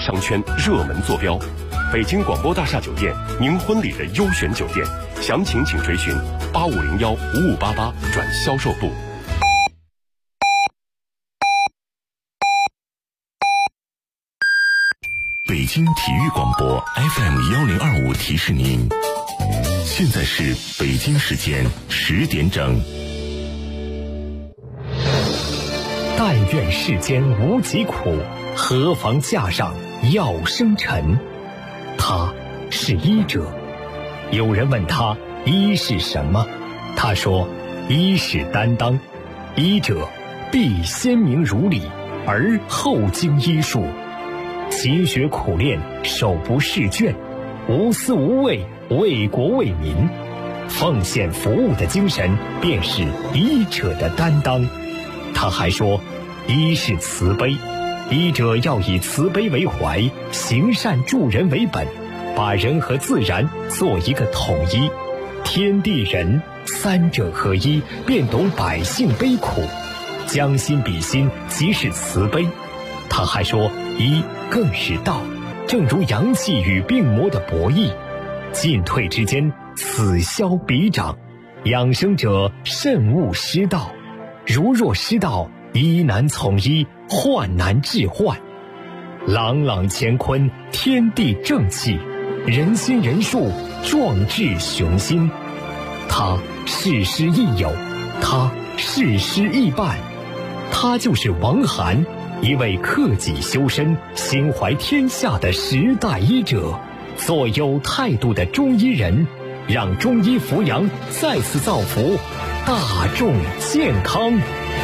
商圈热门坐标。北京广播大厦酒店，您婚礼的优选酒店，详情请追询8501-5588转销售部。 北京体育广播 FM1025提示您，现在是北京时间10点整。 但愿世间无疾苦，何妨架上药生尘。他是医者。有人问他医是什么，他说医是担当，医者必先明如理，而后经医术，勤学苦练，手不释卷，无私无畏，为国为民，奉献服务的精神便是医者的担当。他还说医是慈悲，医者要以慈悲为怀，行善助人为本，把人和自然做一个统一，天地人三者合一，便懂百姓悲苦，将心比心，即是慈悲。他还说医更是道，正如阳气与病魔的博弈，进退之间，此消彼长，养生者慎勿失道，如若失道，医难从医，患难治患。朗朗乾坤，天地正气，人心人术，壮志雄心。他事师亦友，他事师亦伴，他就是王涵，一位克己修身、心怀天下的时代医者，做有态度的中医人，让中医扶阳再次造福大众健康。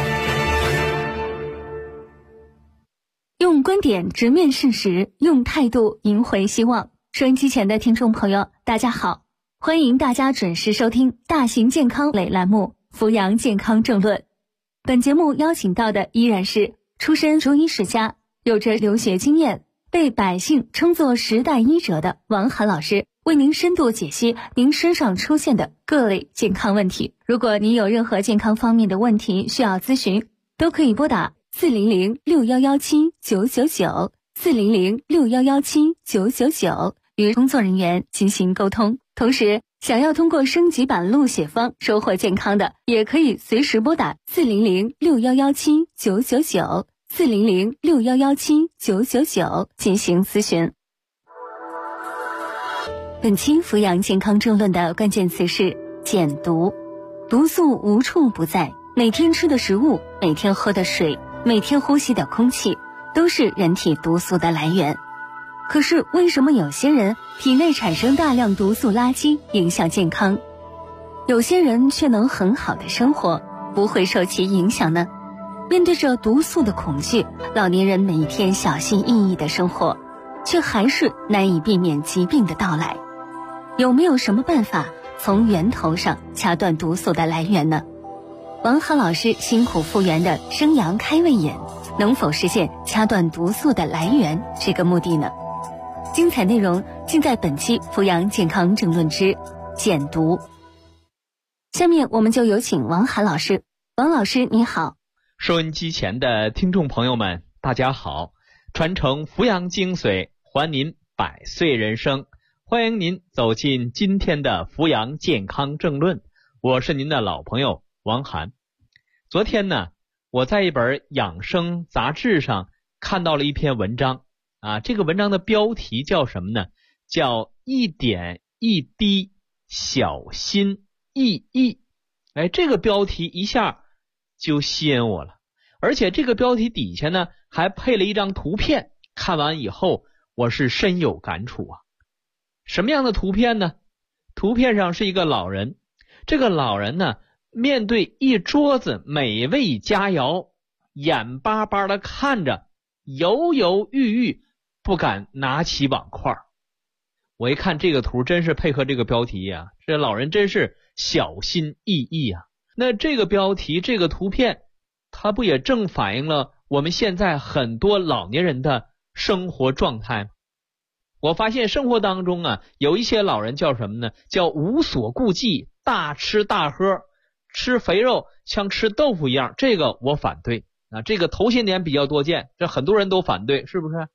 用观点直面事实，用态度赢回希望。收音机前的听众朋友，大家好，欢迎大家准时收听大型健康类栏目《扶阳健康政论》。本节目邀请到的依然是出身中医世家，有着留学经验，被百姓称作时代医者的王涵老师，为您深度解析您身上出现的各类健康问题。如果您有任何健康方面的问题需要咨询，都可以拨打400-6117-999 400-6117-999与工作人员进行沟通。同时，想要通过升级版录写方收获健康的，也可以随时拨打400-6117-999 400-6117-999进行咨询。本期扶阳健康政论的关键词是减毒。毒素无处不在，每天吃的食物，每天喝的水，每天呼吸的空气，都是人体毒素的来源。可是为什么有些人体内产生大量毒素垃圾，影响健康，有些人却能很好的生活，不会受其影响呢？面对着毒素的恐惧，老年人每天小心翼翼的生活，却还是难以避免疾病的到来。有没有什么办法从源头上掐断毒素的来源呢？王涵老师辛苦复原的生阳开胃饮，能否实现掐断毒素的来源这个目的呢？精彩内容尽在本期扶阳健康政论之减毒。下面我们就有请王涵老师。王老师你好。 收音机前的听众朋友们大家好，传承扶阳精髓，还您百岁人生，欢迎您走进今天的扶阳健康政论，我是您的老朋友王涵。昨天呢，我在一本养生杂志上看到了一篇文章这个文章的标题叫什么呢？叫一点一滴小心翼翼。这个标题一下就吸引我了，而且这个标题底下呢还配了一张图片，看完以后我是深有感触什么样的图片呢？图片上是一个老人，这个老人呢面对一桌子美味佳肴，眼巴巴地看着，犹犹豫豫不敢拿起碗筷。我一看这个图真是配合这个标题这老人真是小心翼翼那这个标题这个图片，它不也正反映了我们现在很多老年人的生活状态吗？我发现生活当中有一些老人叫什么呢？叫无所顾忌，大吃大喝，吃肥肉像吃豆腐一样，这个我反对这个头些年比较多见，这很多人都反对，是不是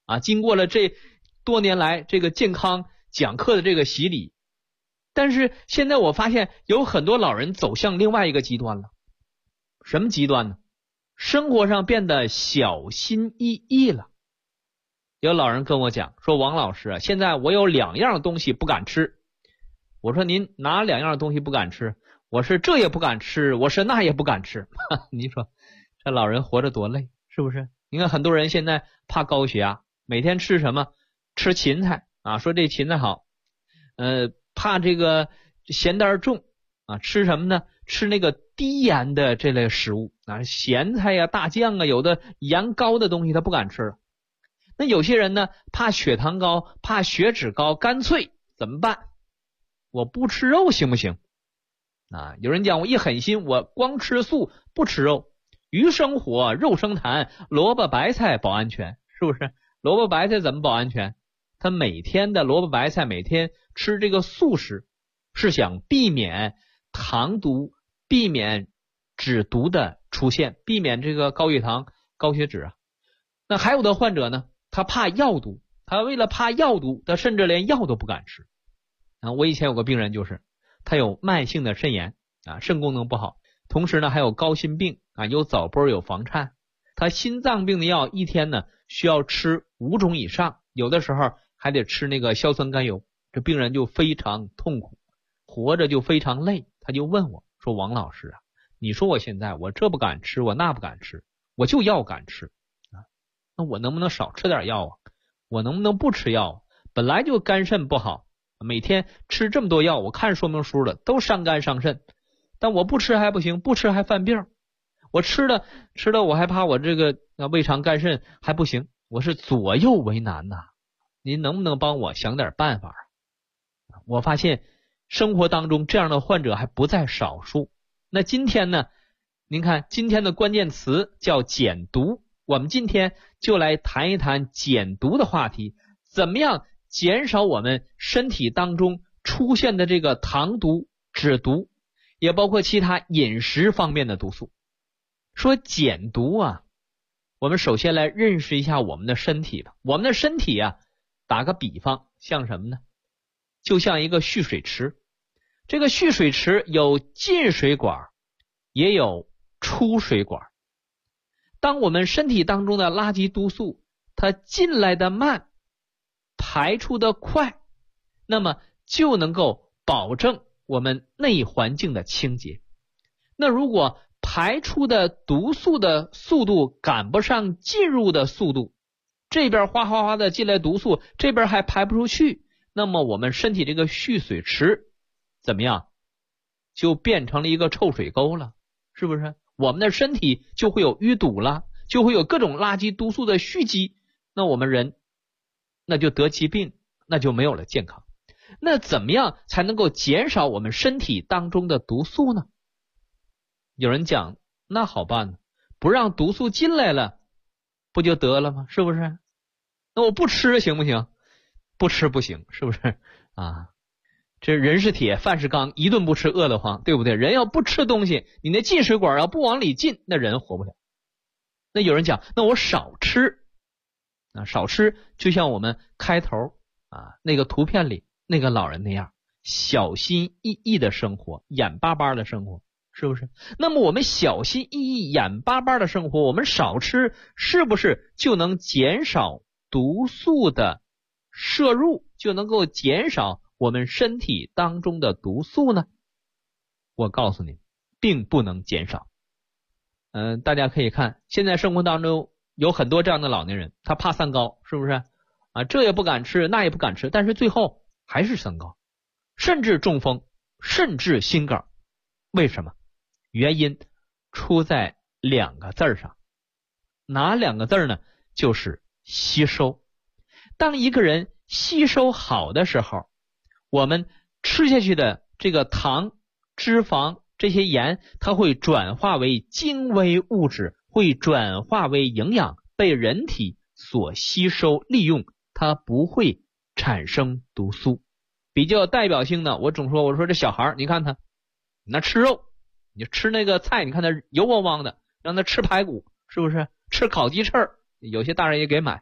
经过了这多年来这个健康讲课的这个洗礼，但是现在我发现有很多老人走向另外一个极端了。什么极端呢？生活上变得小心翼翼了。有老人跟我讲说，王老师啊，现在我有2样东西不敢吃。我说您哪2样东西不敢吃？我是这也不敢吃，我是那也不敢吃。你说这老人活着多累，是不是？你看很多人现在怕高血压，每天吃什么？吃芹菜啊，说这芹菜好。怕这个咸淡重啊，吃什么呢？吃那个低盐的这类食物啊，咸菜呀、大酱啊，有的盐高的东西他不敢吃了。那有些人呢，怕血糖高，怕血脂高，干脆怎么办？我不吃肉行不行？有人讲我一狠心，我光吃素不吃肉，鱼生火，肉生痰，萝卜白菜保安全，是不是？萝卜白菜怎么保安全？他每天的萝卜白菜，每天吃这个素食，是想避免糖毒，避免脂毒的出现，避免这个高血糖、高血脂啊。那还有的患者呢，他怕药毒，他为了怕药毒，他甚至连药都不敢吃。我以前有个病人，就是他有慢性的肾炎肾功能不好，同时呢还有高心病有早搏，有房颤。他心脏病的药一天呢需要吃5种以上，有的时候还得吃那个硝酸甘油。这病人就非常痛苦，活着就非常累。他就问我说，王老师啊，你说我现在我这不敢吃，我那不敢吃，我就药敢吃那我能不能少吃点药啊？我能不能不吃药？本来就肝肾不好，每天吃这么多药，我看说明书了，都伤肝伤肾，但我不吃还不行，不吃还犯病。我吃了我还怕我这个胃肠肝肾还不行，我是左右为难您能不能帮我想点办法？我发现生活当中这样的患者还不在少数。那今天呢，您看今天的关键词叫减毒，我们今天就来谈一谈减毒的话题，怎么样减少我们身体当中出现的这个糖毒、脂毒，也包括其他饮食方面的毒素。说减毒我们首先来认识一下我们的身体吧。我们的身体打个比方，像什么呢？就像一个蓄水池。这个蓄水池有进水管，也有出水管。当我们身体当中的垃圾毒素它进来的慢，排出的快，那么就能够保证我们内环境的清洁。那如果排出的毒素的速度赶不上进入的速度，这边哗哗哗的进来毒素，这边还排不出去，那么我们身体这个蓄水池怎么样？就变成了一个臭水沟了，是不是？我们的身体就会有淤堵了，就会有各种垃圾毒素的蓄积，那我们人那就得疾病，那就没有了健康。那怎么样才能够减少我们身体当中的毒素呢？有人讲那好办呢，不让毒素进来了不就得了吗？是不是？那我不吃行不行？不吃不行，是不是这人是铁，饭是钢，一顿不吃饿得慌，对不对？人要不吃东西，你那进水管要不往里进，那人活不了。那有人讲那我少吃少吃就像我们开头那个图片里那个老人那样，小心翼翼的生活，眼巴巴的生活，是不是？那么我们小心翼翼眼巴巴的生活，我们少吃，是不是就能减少毒素的摄入，就能够减少我们身体当中的毒素呢？我告诉你，并不能减少。大家可以看现在生活当中有很多这样的老年人，他怕三高，是不是这也不敢吃，那也不敢吃，但是最后还是三高，甚至中风，甚至心梗。为什么？原因出在2个字上。哪2个字呢？就是吸收。当一个人吸收好的时候，我们吃下去的这个糖、脂肪、这些盐，它会转化为精微物质，会转化为营养，被人体所吸收利用，它不会产生毒素。比较代表性的，我说这小孩，你看他那吃肉，你吃那个菜，你看他油汪汪的，让他吃排骨，是不是？吃烤鸡翅，有些大人也给买。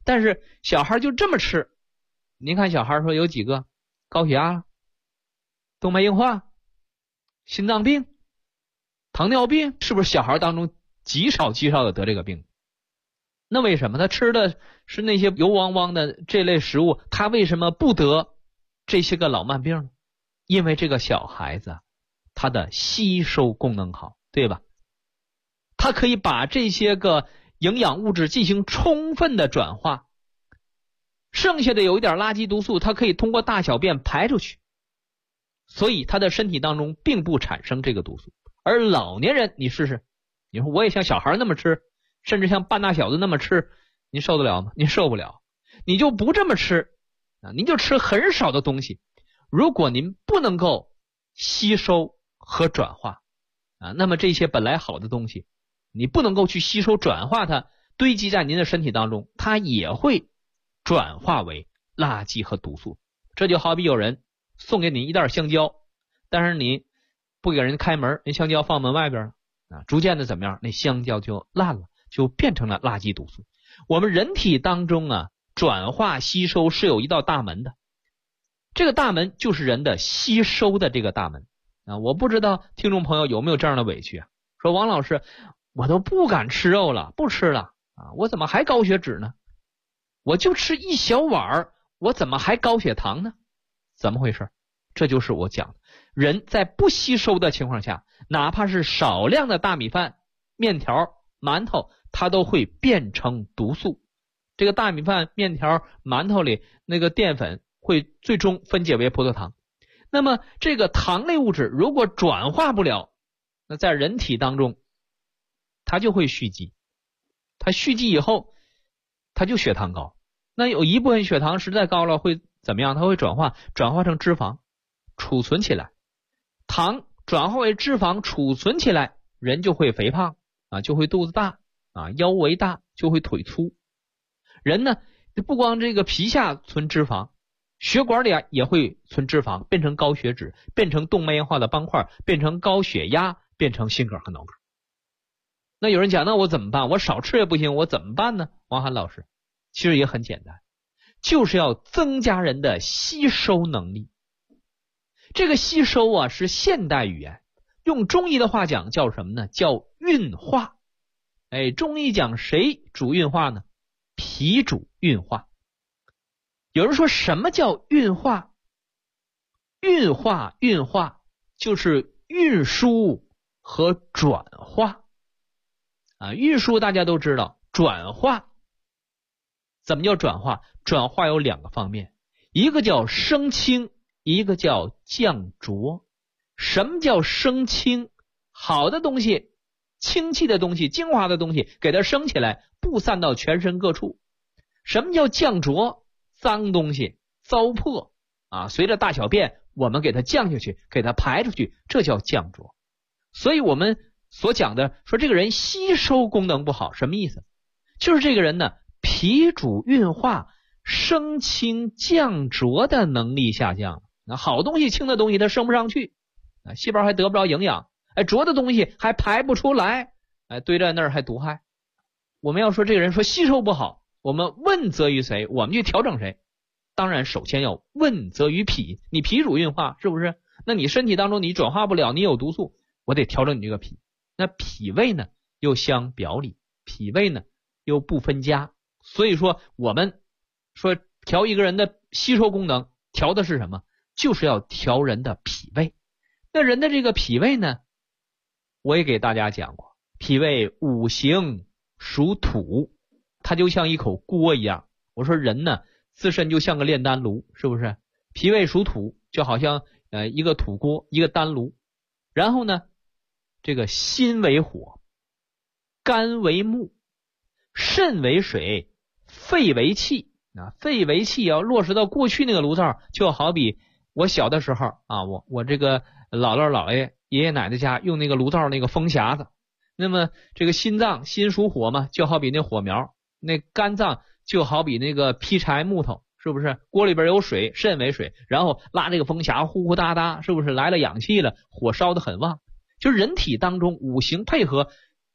但是小孩就这么吃，您看小孩说有几个高血压、动脉硬化、心脏病、糖尿病，是不是小孩当中极少的得这个病？那为什么他吃的是那些油汪汪的这类食物，他为什么不得这些个老慢病呢？因为这个小孩子他的吸收功能好，对吧？他可以把这些个营养物质进行充分的转化，剩下的有一点垃圾毒素，它可以通过大小便排出去，所以他的身体当中并不产生这个毒素。而老年人你试试，你说我也像小孩那么吃，甚至像半大小子那么吃，您受得了吗？您受不了。你就不这么吃啊，您就吃很少的东西。如果您不能够吸收和转化啊，那么这些本来好的东西你不能够去吸收转化它，堆积在您的身体当中，它也会转化为垃圾和毒素。这就好比有人送给你一袋香蕉，但是你不给人开门，人香蕉放门外边了啊，逐渐的怎么样？那香蕉就烂了，就变成了垃圾毒素。我们人体当中啊，转化吸收是有一道大门的，这个大门就是人的吸收的这个大门啊。我不知道听众朋友有没有这样的委屈啊，说王老师我都不敢吃肉了，不吃了啊，我怎么还高血脂呢？我就吃一小碗，我怎么还高血糖呢？怎么回事？这就是我讲的，人在不吸收的情况下，哪怕是少量的大米饭、面条、馒头，它都会变成毒素。这个大米饭、面条、馒头里那个淀粉会最终分解为葡萄糖。那么这个糖类物质如果转化不了，那在人体当中它就会蓄积，它蓄积以后它就血糖高。那有一部分血糖实在高了会怎么样？它会转化成脂肪储存起来，糖转化为脂肪储存起来，人就会肥胖啊，就会肚子大啊，腰围大，就会腿粗。人呢不光这个皮下存脂肪，血管里也会存脂肪，变成高血脂，变成动脉硬化的斑块，变成高血压，变成心梗和脑梗。那有人讲，那我怎么办？我少吃也不行，我怎么办呢？王涵老师，其实也很简单，就是要增加人的吸收能力。这个吸收啊是现代语言，用中医的话讲叫什么呢？叫运化。中医讲谁主运化呢？脾主运化。有人说什么叫运化？运化就是运输和转化啊。运输大家都知道，转化怎么叫转化？转化有两个方面，一个叫升清，一个叫降浊。什么叫升清？好的东西、清气的东西、精华的东西给它升起来，布散到全身各处。什么叫降浊？脏东西、糟粕啊，随着大小便我们给它降下去，给它排出去，这叫降浊。所以我们所讲的说这个人吸收功能不好，什么意思？就是这个人呢，脾主运化，升清降浊的能力下降。那好东西、清的东西它升不上去，细胞还得不着营养，浊的东西还排不出来，堆在那儿还毒害。我们要说这个人说吸收不好，我们问责于谁？我们去调整谁？当然首先要问责于脾，你脾主运化，是不是？那你身体当中你转化不了，你有毒素，我得调整你这个脾。那脾胃呢又相表里，脾胃呢又不分家。所以说我们说调一个人的吸收功能，调的是什么？就是要调人的脾胃。那人的这个脾胃呢，我也给大家讲过，脾胃五行属土，它就像一口锅一样。我说人呢自身就像个炼丹炉，是不是？脾胃属土，就好像一个土锅，一个丹炉。然后呢，这个心为火，肝为木，肾为水，肺为气啊。肺为气要落实到过去那个炉灶，就好比我小的时候啊，我这个姥姥姥爷爷爷奶奶家用那个炉灶那个风匣子。那么这个心脏，心属火嘛，就好比那火苗；那肝脏就好比那个劈柴木头，是不是？锅里边有水，肾为水，然后拉这个风匣呼呼哒哒，是不是来了氧气了，火烧得很旺。就是人体当中五行配合，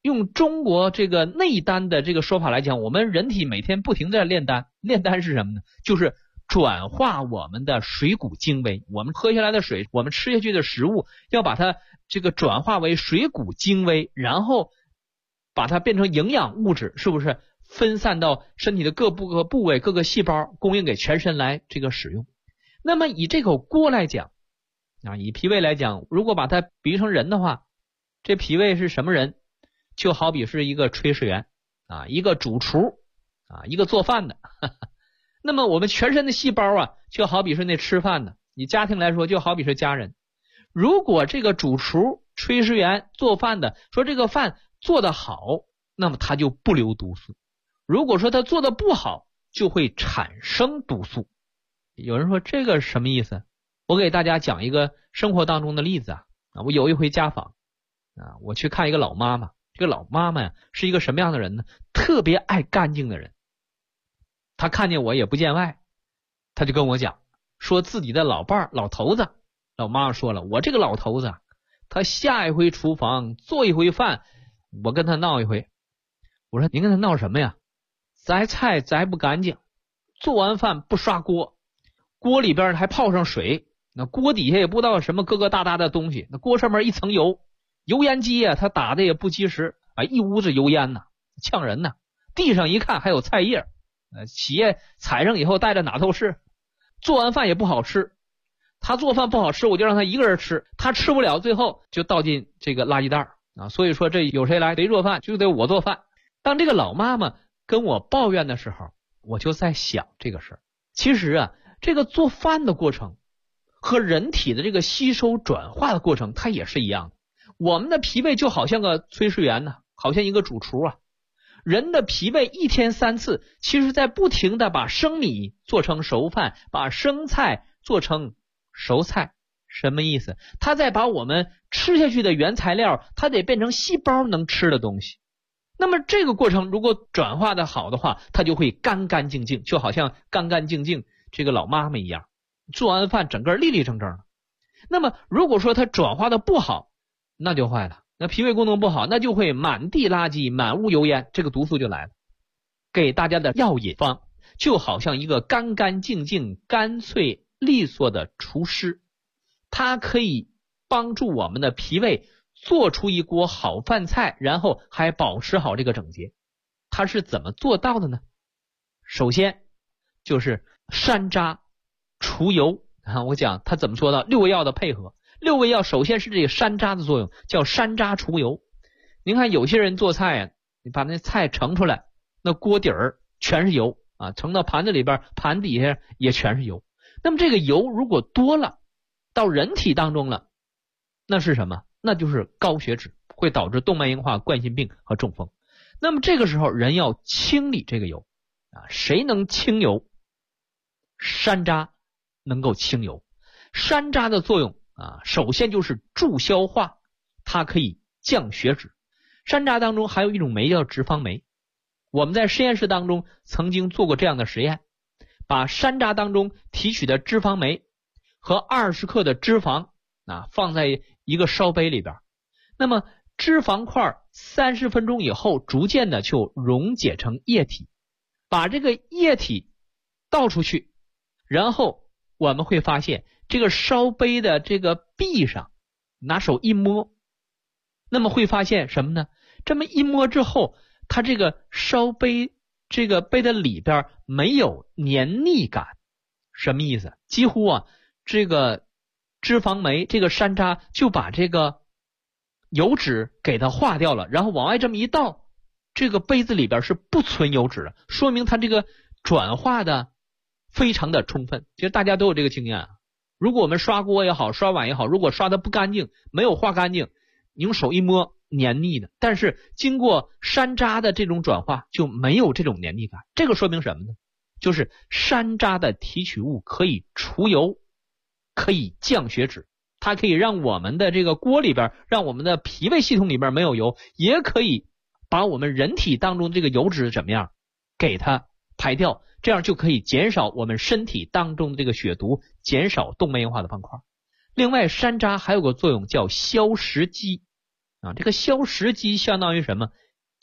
用中国这个内丹的这个说法来讲，我们人体每天不停在炼丹，炼丹是什么呢？就是转化我们的水谷精微，我们喝下来的水，我们吃下去的食物，要把它这个转化为水谷精微，然后把它变成营养物质，是不是分散到身体的各个部位、各个细胞，供应给全身来这个使用？那么以这口锅来讲啊，以脾胃来讲，如果把它比喻成人的话，这脾胃是什么人？就好比是一个炊事员啊，一个主厨啊，一个做饭的。那么我们全身的细胞啊，就好比是那吃饭的。以家庭来说，就好比是家人。如果这个主厨、炊事员、做饭的说这个饭做得好，那么他就不留毒素；如果说他做得不好，就会产生毒素。有人说这个什么意思？我给大家讲一个生活当中的例子啊。我有一回家访啊，我去看一个老妈妈。这个老妈妈呀，是一个什么样的人呢？特别爱干净的人。她看见我也不见外，她就跟我讲，说自己的老伴儿、老头子。老妈妈说了，我这个老头子啊，他下一回厨房做一回饭，我跟他闹一回。我说您跟他闹什么呀？摘菜摘不干净，做完饭不刷锅，锅里边还泡上水，那锅底下也不知道什么疙疙瘩瘩的东西，那锅上面一层油。油烟机啊，他打的也不及时啊，一屋子油烟呐，呛人呐。地上一看还有菜叶，起夜踩上以后带着哪都是。做完饭也不好吃，他做饭不好吃，我就让他一个人吃，他吃不了，最后就倒进这个垃圾袋啊。所以说这有谁来谁做饭，就得我做饭。当这个老妈妈跟我抱怨的时候，我就在想这个事儿。其实啊，这个做饭的过程和人体的这个吸收转化的过程，它也是一样的。我们的脾胃就好像个炊事员呢，好像一个主厨啊。人的脾胃一天3次，其实在不停的把生米做成熟饭，把生菜做成熟菜。什么意思？它在把我们吃下去的原材料，它得变成细胞能吃的东西。那么这个过程如果转化的好的话，它就会干干净净，就好像干干净净这个老妈妈一样，做完饭整个立立正正的。那么如果说它转化的不好，那就坏了，那脾胃功能不好，那就会满地垃圾，满屋油烟，这个毒素就来了。给大家的药引方就好像一个干干净净、干脆利索的厨师，它可以帮助我们的脾胃做出一锅好饭菜，然后还保持好这个整洁。它是怎么做到的呢？首先就是山楂、除油啊，我讲它怎么做到6味药的配合。6味药首先是这个山楂的作用，叫山楂除油。您看有些人做菜啊，你把那菜盛出来，那锅底儿全是油啊，盛到盘子里边，盘底下也全是油。那么这个油如果多了到人体当中了，那是什么？那就是高血脂，会导致动脉硬化、冠心病和中风。那么这个时候人要清理这个油啊，谁能清油？山楂能够清油。山楂的作用啊，首先就是助消化，它可以降血脂。山楂当中还有一种酶叫脂肪酶，我们在实验室当中曾经做过这样的实验，把山楂当中提取的脂肪酶和20克的脂肪啊放在一个烧杯里边，那么脂肪块30分钟以后逐渐的就溶解成液体，把这个液体倒出去，然后我们会发现这个烧杯的这个壁上拿手一摸，那么会发现什么呢？这么一摸之后，它这个烧杯这个杯的里边没有黏腻感。什么意思？几乎啊这个脂肪酶这个山楂就把这个油脂给它化掉了，然后往外这么一倒，这个杯子里边是不存油脂的，说明它这个转化的非常的充分。其实大家都有这个经验啊，如果我们刷锅也好，刷碗也好，如果刷的不干净，没有化干净，你用手一摸黏腻的，但是经过山楂的这种转化就没有这种黏腻感。这个说明什么呢？就是山楂的提取物可以除油，可以降血脂，它可以让我们的这个锅里边，让我们的脾胃系统里边没有油，也可以把我们人体当中这个油脂怎么样给它排掉，这样就可以减少我们身体当中的这个血毒，减少动脉硬化的斑块。另外山楂还有个作用叫消食积啊，这个消食积相当于什么？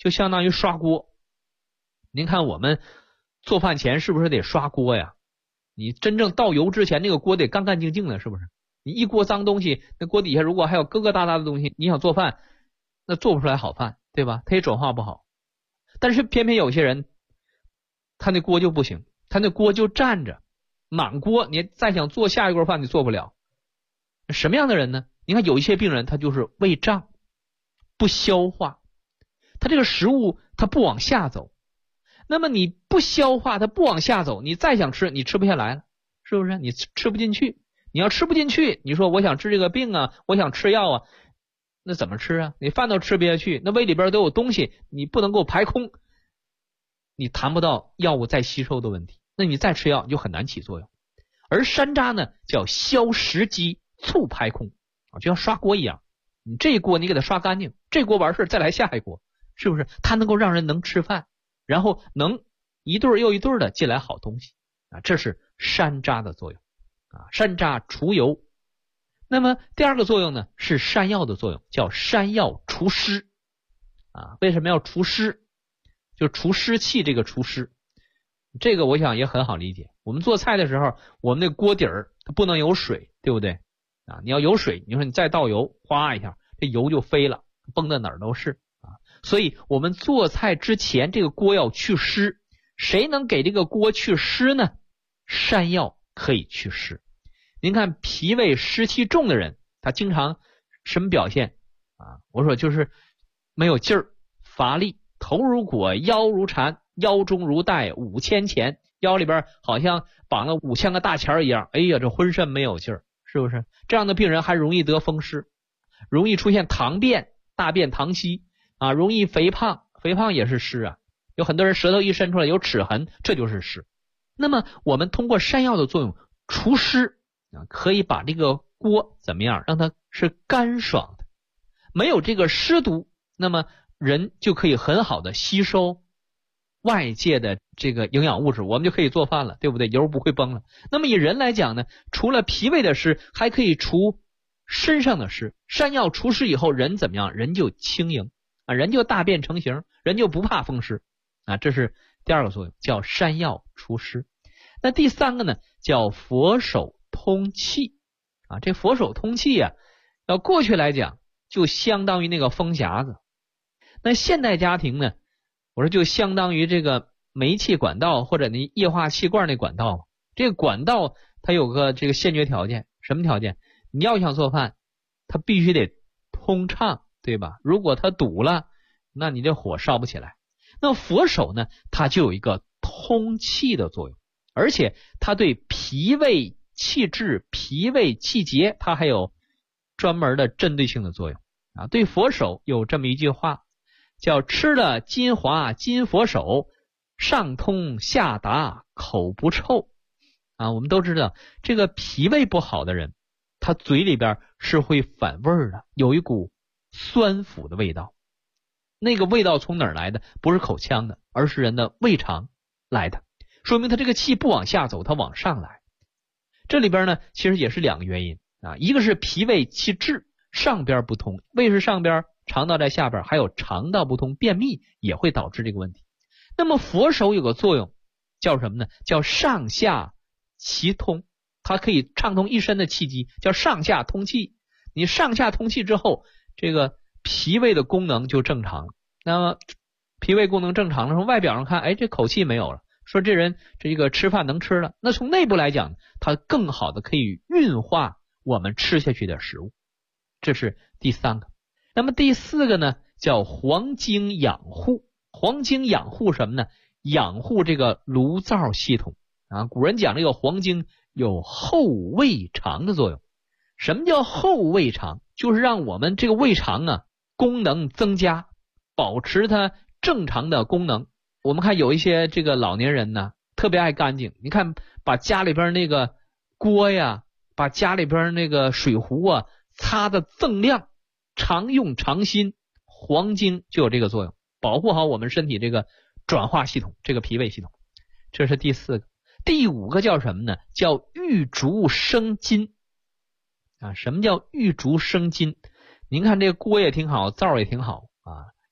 就相当于刷锅。您看我们做饭前是不是得刷锅呀？你真正倒油之前，那个锅得干干净净的，是不是？你一锅脏东西，那锅底下如果还有疙疙瘩瘩的东西，你想做饭，那做不出来好饭，对吧？它也转化不好。但是偏偏有些人，他那锅就不行，他那锅就站着，满锅，你再想做下一锅饭，你做不了。什么样的人呢？你看有一些病人，他就是胃胀，不消化，他这个食物他不往下走。那么你不消化，它不往下走，你再想吃，你吃不下来了，是不是？你吃不进去。你要吃不进去，你说我想治这个病啊，我想吃药啊，那怎么吃啊？你饭都吃不下去，那胃里边都有东西，你不能够排空，你谈不到药物再吸收的问题，那你再吃药就很难起作用。而山楂呢，叫消食积，促排空啊，就像刷锅一样，你这一锅你给它刷干净，这锅完事再来下一锅，是不是？它能够让人能吃饭，然后能一对又一对的进来好东西啊，这是山楂的作用啊。山楂除油。那么第二个作用呢，是山药的作用，叫山药除湿啊。为什么要除湿？就除湿气，这个除湿，这个我想也很好理解。我们做菜的时候，我们那锅底儿它不能有水，对不对啊？你要有水，你说你再倒油，哗一下，这油就飞了，崩到哪儿都是啊。所以我们做菜之前，这个锅要去湿。谁能给这个锅去湿呢？山药可以去湿。您看脾胃湿气重的人，他经常什么表现啊？我说就是没有劲儿，乏力，头如裹，腰如缠，腰中如带5000钱，腰里边好像绑了5000个大钱一样。哎呀，这浑身没有劲儿，是不是？这样的病人还容易得风湿，容易出现糖便，大便溏稀啊，容易肥胖，肥胖也是湿啊。有很多人舌头一伸出来有齿痕，这就是湿。那么我们通过山药的作用除湿啊，可以把这个锅怎么样，让它是干爽的，没有这个湿毒，那么人就可以很好的吸收外界的这个营养物质，我们就可以做饭了，对不对？油不会崩了。那么以人来讲呢，除了脾胃的湿，还可以除身上的湿。山药除湿以后，人怎么样？人就轻盈啊，人就大便成形，人就不怕风湿啊。这是第二个作用，叫山药除湿。那第三个呢，叫佛手通气啊。这佛手通气啊，要过去来讲就相当于那个风匣子，那现代家庭呢，我说就相当于这个煤气管道或者那液化气罐那管道。这个管道它有个这个先决条件，什么条件？你要想做饭，它必须得通畅，对吧？如果它堵了，那你这火烧不起来。那佛手呢，它就有一个通气的作用，而且它对脾胃气滞、脾胃气结，它还有专门的针对性的作用啊。对佛手有这么一句话，叫吃了金华金佛手，上通下达口不臭啊。我们都知道，这个脾胃不好的人，他嘴里边是会反味的，有一股酸腐的味道。那个味道从哪儿来的？不是口腔的，而是人的胃肠来的，说明他这个气不往下走，他往上来。这里边呢，其实也是两个原因啊，一个是脾胃气滞，上边不通，胃是上边，肠道在下边，还有肠道不通，便秘也会导致这个问题。那么佛手有个作用叫什么呢？叫上下齐通，它可以畅通一身的气机，叫上下通气。你上下通气之后，这个脾胃的功能就正常了。那么脾胃功能正常了，从外表上看，哎，这口气没有了，说这人这个吃饭能吃了。那从内部来讲，它更好的可以运化我们吃下去的食物。这是第三个。那么第四个呢，叫黄精养护。黄精养护什么呢？养护这个炉灶系统啊。古人讲这个黄精有后胃肠的作用。什么叫后胃肠？就是让我们这个胃肠啊功能增加，保持它正常的功能。我们看有一些这个老年人呢，特别爱干净，你看把家里边那个锅呀，把家里边那个水壶啊擦得锃亮，常用常新。黄精就有这个作用，保护好我们身体这个转化系统，这个脾胃系统。这是第四个。第五个叫什么呢？叫玉竹生金啊。什么叫玉竹生金？您看这个锅也挺好，灶也挺好啊，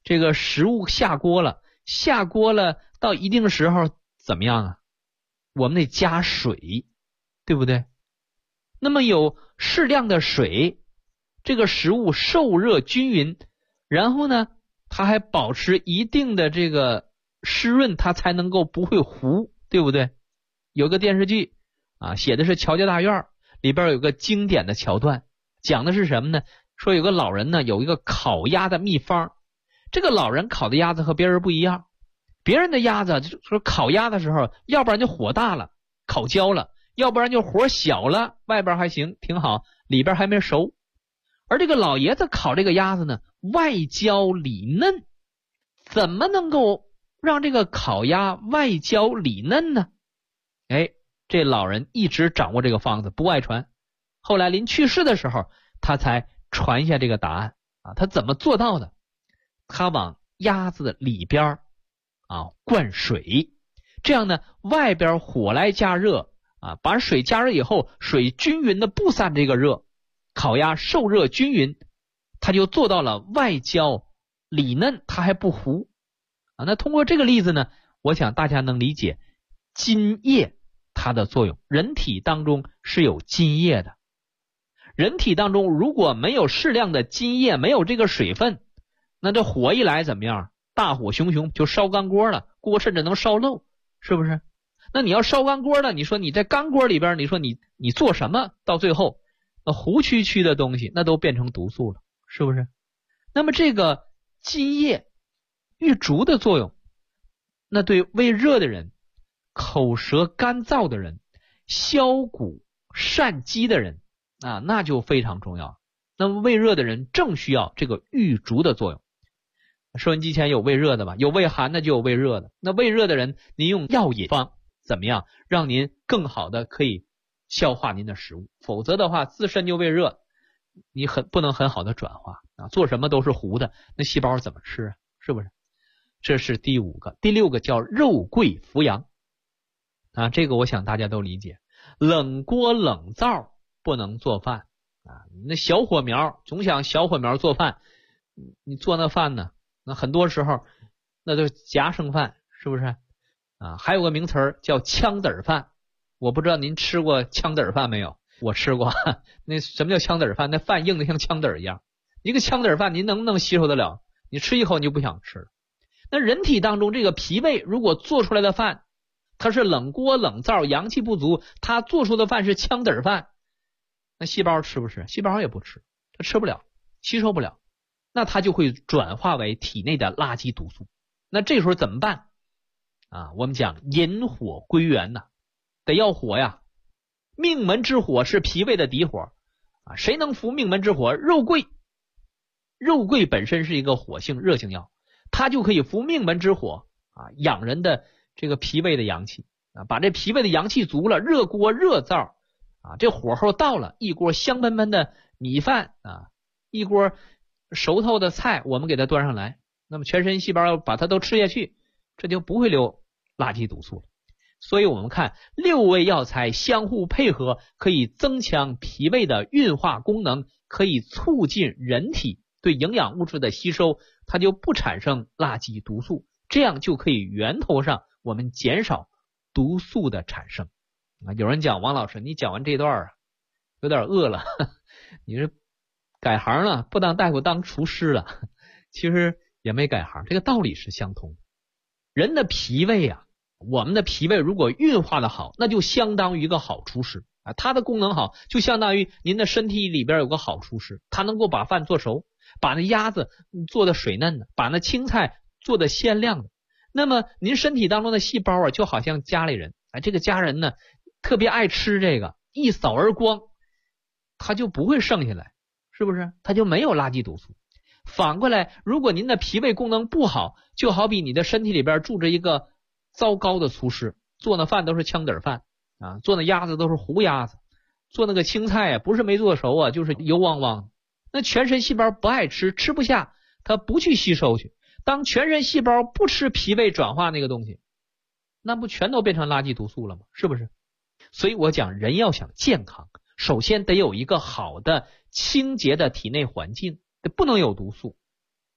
这个食物下锅了到一定时候怎么样啊？我们得加水，对不对？那么有适量的水，这个食物受热均匀，然后呢它还保持一定的这个湿润，它才能够不会糊，对不对？有个电视剧啊，写的是乔家大院，里边有个经典的桥段，讲的是什么呢？说有个老人呢有一个烤鸭的秘方，这个老人烤的鸭子和别人不一样，别人的鸭子说烤鸭的时候，要不然就火大了，烤焦了，要不然就火小了，外边还行挺好，里边还没熟。而这个老爷子烤这个鸭子呢，外焦里嫩。怎么能够让这个烤鸭外焦里嫩呢？这老人一直掌握这个方子，不外传。后来临去世的时候，他才传下这个答案啊。他怎么做到的？他往鸭子的里边灌水，这样呢，外边火来加热啊，把水加热以后，水均匀的布散这个热，烤鸭受热均匀，它就做到了外焦里嫩，它还不糊啊。那通过这个例子呢，我想大家能理解津液它的作用。人体当中是有津液的，人体当中如果没有适量的津液，没有这个水分，那这火一来怎么样？大火熊熊就烧干锅了，锅甚至能烧漏，是不是？那你要烧干锅了，你说你在干锅里边，你说你做什么？到最后那糊曲曲的东西那都变成毒素了，是不是？那么这个津液玉竹的作用，那对胃热的人、口舌干燥的人、消谷善饥的人啊，那就非常重要。那么胃热的人正需要这个玉竹的作用。收音机前有胃热的吧？有胃寒的就有胃热的。那胃热的人，您用药引方怎么样让您更好的可以消化您的食物？否则的话，自身就胃热，你不能很好的转化啊，做什么都是糊的，那细胞怎么吃啊？是不是？这是第5个。第6个叫肉桂扶阳啊，这个我想大家都理解。冷锅冷灶不能做饭啊，那小火苗总想小火苗做饭，你做那饭呢？那很多时候那都是夹生饭，是不是啊？还有个名词叫枪子饭，我不知道您吃过枪子饭没有？我吃过。那什么叫枪子饭？那饭硬的像枪子一样，一个枪子饭您能不能吸收得了？你吃一口你就不想吃了。那人体当中这个脾胃如果做出来的饭它是冷锅冷灶，阳气不足，它做出的饭是枪子饭，那细胞吃不吃？细胞也不吃，它吃不了，吸收不了，那它就会转化为体内的垃圾毒素。那这时候怎么办啊？我们讲引火归元呐，得要火呀。命门之火是脾胃的敌火啊，谁能服命门之火？肉桂。肉桂本身是一个火性热性药，它就可以服命门之火啊，养人的这个脾胃的阳气啊，把这脾胃的阳气足了，热锅热灶啊，这火候到了，一锅香喷喷的米饭啊，一锅熟透的菜，我们给它端上来，那么全身细胞把它都吃下去，这就不会留垃圾毒素了。所以我们看6味药材相互配合，可以增强脾胃的运化功能，可以促进人体对营养物质的吸收，它就不产生垃圾毒素，这样就可以源头上我们减少毒素的产生啊。有人讲王老师，你讲完这段有点饿了，你是改行了，不当大夫当厨师了。其实也没改行，这个道理是相通的。人的脾胃啊，我们的脾胃如果运化的好，那就相当于一个好厨师啊，它的功能好，就相当于您的身体里边有个好厨师，他能够把饭做熟，把那鸭子做的水嫩的，把那青菜做的鲜亮的。那么您身体当中的细胞啊，就好像家里人啊，这个家人呢特别爱吃这个，一扫而光，他就不会剩下来，是不是？他就没有垃圾毒素。反过来，如果您的脾胃功能不好，就好比你的身体里边住着一个糟糕的厨师，做那饭都是枪子饭啊，做那鸭子都是糊鸭子，做那个青菜啊不是没做熟啊，就是油汪汪。那全身细胞不爱吃，吃不下，它不去吸收去。当全身细胞不吃脾胃转化那个东西，那不全都变成垃圾毒素了吗？是不是？所以我讲人要想健康，首先得有一个好的清洁的体内环境，不能有毒素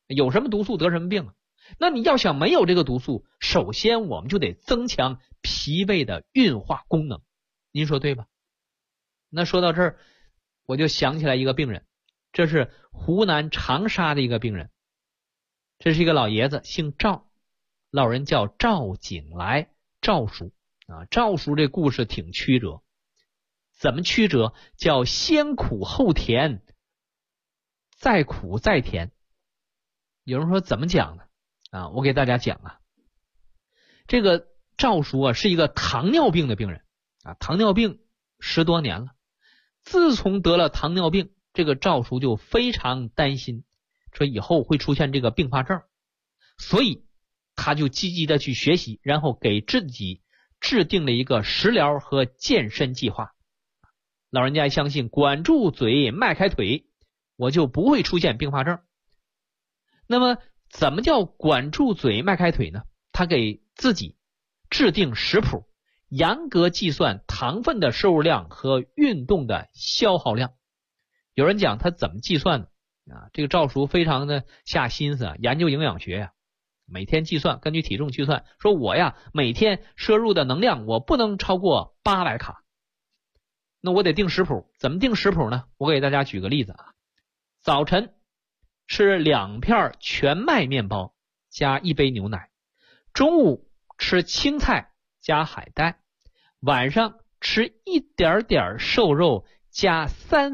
有什么毒素得什么病啊。那你要想没有这个毒素，首先我们就得增强脾胃的运化功能，您说对吧？那说到这儿，我就想起来一个病人，这是湖南长沙的一个病人，这是一个老爷子，姓赵，老人叫赵景来，赵叔啊。赵叔这故事挺曲折，怎么曲折？叫先苦后甜，再苦再甜。有人说怎么讲呢？啊，我给大家讲啊，这个赵叔啊是一个糖尿病的病人啊，糖尿病10多年了。自从得了糖尿病，这个赵叔就非常担心，说以后会出现这个并发症，所以他就积极的去学习，然后给自己制定了一个食疗和健身计划。老人家相信管住嘴迈开腿，我就不会出现并发症。那么怎么叫管住嘴迈开腿呢？他给自己制定食谱，严格计算糖分的摄入量和运动的消耗量。有人讲他怎么计算的啊？这个赵叔非常的下心思啊，研究营养学呀，每天计算，根据体重计算，说我呀每天摄入的能量我不能超过800卡。那我得定食谱，怎么定食谱呢？我给大家举个例子啊，早晨吃2片全麦面包加1杯牛奶，中午吃青菜加海带，晚上吃一点点瘦肉加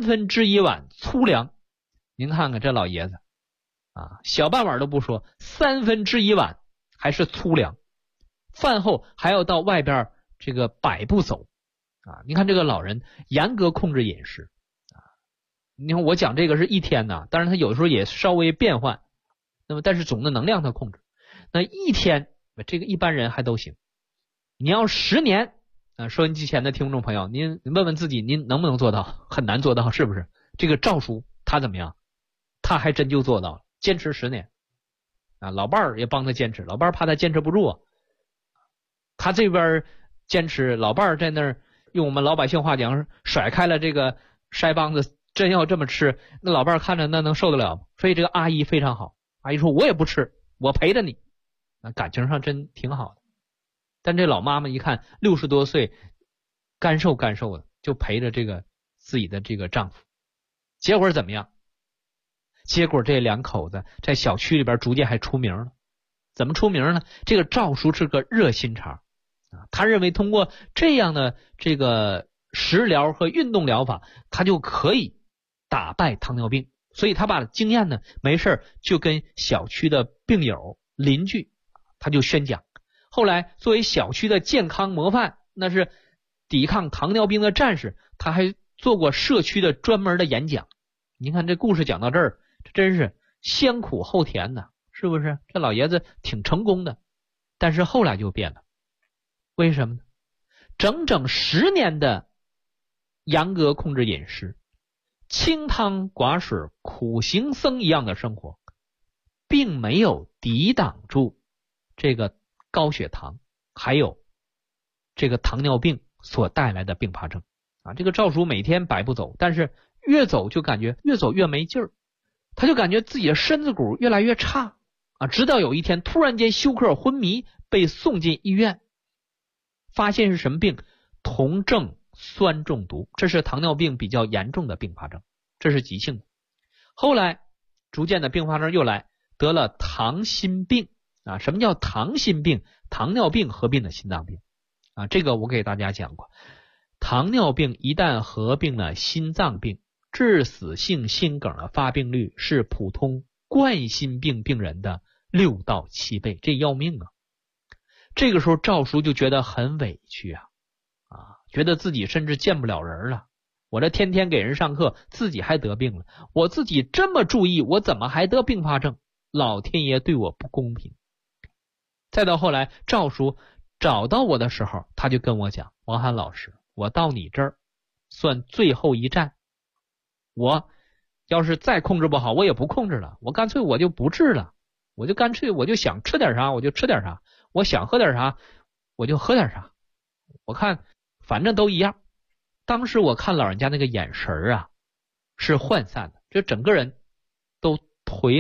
1/3碗粗粮。您看看这老爷子啊，小半碗都不说，1/3碗还是粗粮。饭后还要到外边这个百步走啊！您看这个老人严格控制饮食啊。你看我讲这个是一天呢，当然他有时候也稍微变换，那么但是总的能量他控制。那一天这个一般人还都行，你要10年啊，收音机前的听众朋友，您问问自己，您能不能做到？很难做到，是不是？这个赵叔他怎么样？他还真就做到了，坚持10年啊。老伴儿也帮他坚持，老伴儿怕他坚持不住啊，他这边坚持，老伴儿在那儿用我们老百姓话讲甩开了这个腮帮子，真要这么吃，那老伴儿看着那能受得了吗？所以这个阿姨非常好，阿姨说我也不吃，我陪着你，那感情上真挺好的。但这老妈妈一看60多岁，干瘦的，就陪着这个自己的这个丈夫，结果怎么样？结果这2口子在小区里边逐渐还出名了。怎么出名呢？这个赵叔是个热心肠啊，他认为通过这样的这个食疗和运动疗法，他就可以打败糖尿病，所以他把经验呢没事就跟小区的病友邻居他就宣讲。后来作为小区的健康模范，那是抵抗糖尿病的战士，他还做过社区的专门的演讲。您看这故事讲到这儿，这真是先苦后甜呢，是不是？这老爷子挺成功的，但是后来就变了。为什么呢？整整10年的严格控制饮食，清汤寡水、苦行僧一样的生活，并没有抵挡住这个高血糖还有这个糖尿病所带来的并发症啊。这个赵叔每天百步走，但是越走就感觉越走越没劲儿，他就感觉自己的身子骨越来越差啊，直到有一天突然间休克昏迷，被送进医院，发现是什么病？酮症酸中毒，这是糖尿病比较严重的并发症，这是急性的。后来逐渐的并发症又来，得了糖心病啊。什么叫糖心病？糖尿病合并的心脏病啊，这个我给大家讲过。糖尿病一旦合并了心脏病，致死性心梗的发病率是普通冠心病病人的6到7倍，这要命啊！这个时候赵叔就觉得很委屈啊，觉得自己甚至见不了人了。我这天天给人上课，自己还得病了，我自己这么注意，我怎么还得并发症？老天爷对我不公平。再到后来赵叔找到我的时候，他就跟我讲，王涵老师，我到你这儿算最后一站，我要是再控制不好，我也不控制了，我干脆我就不治了，我就干脆我就想吃点啥我就吃点啥，我想喝点啥我就喝点啥，我看反正都一样。当时我看老人家那个眼神啊是涣散的，这整个人都颓了，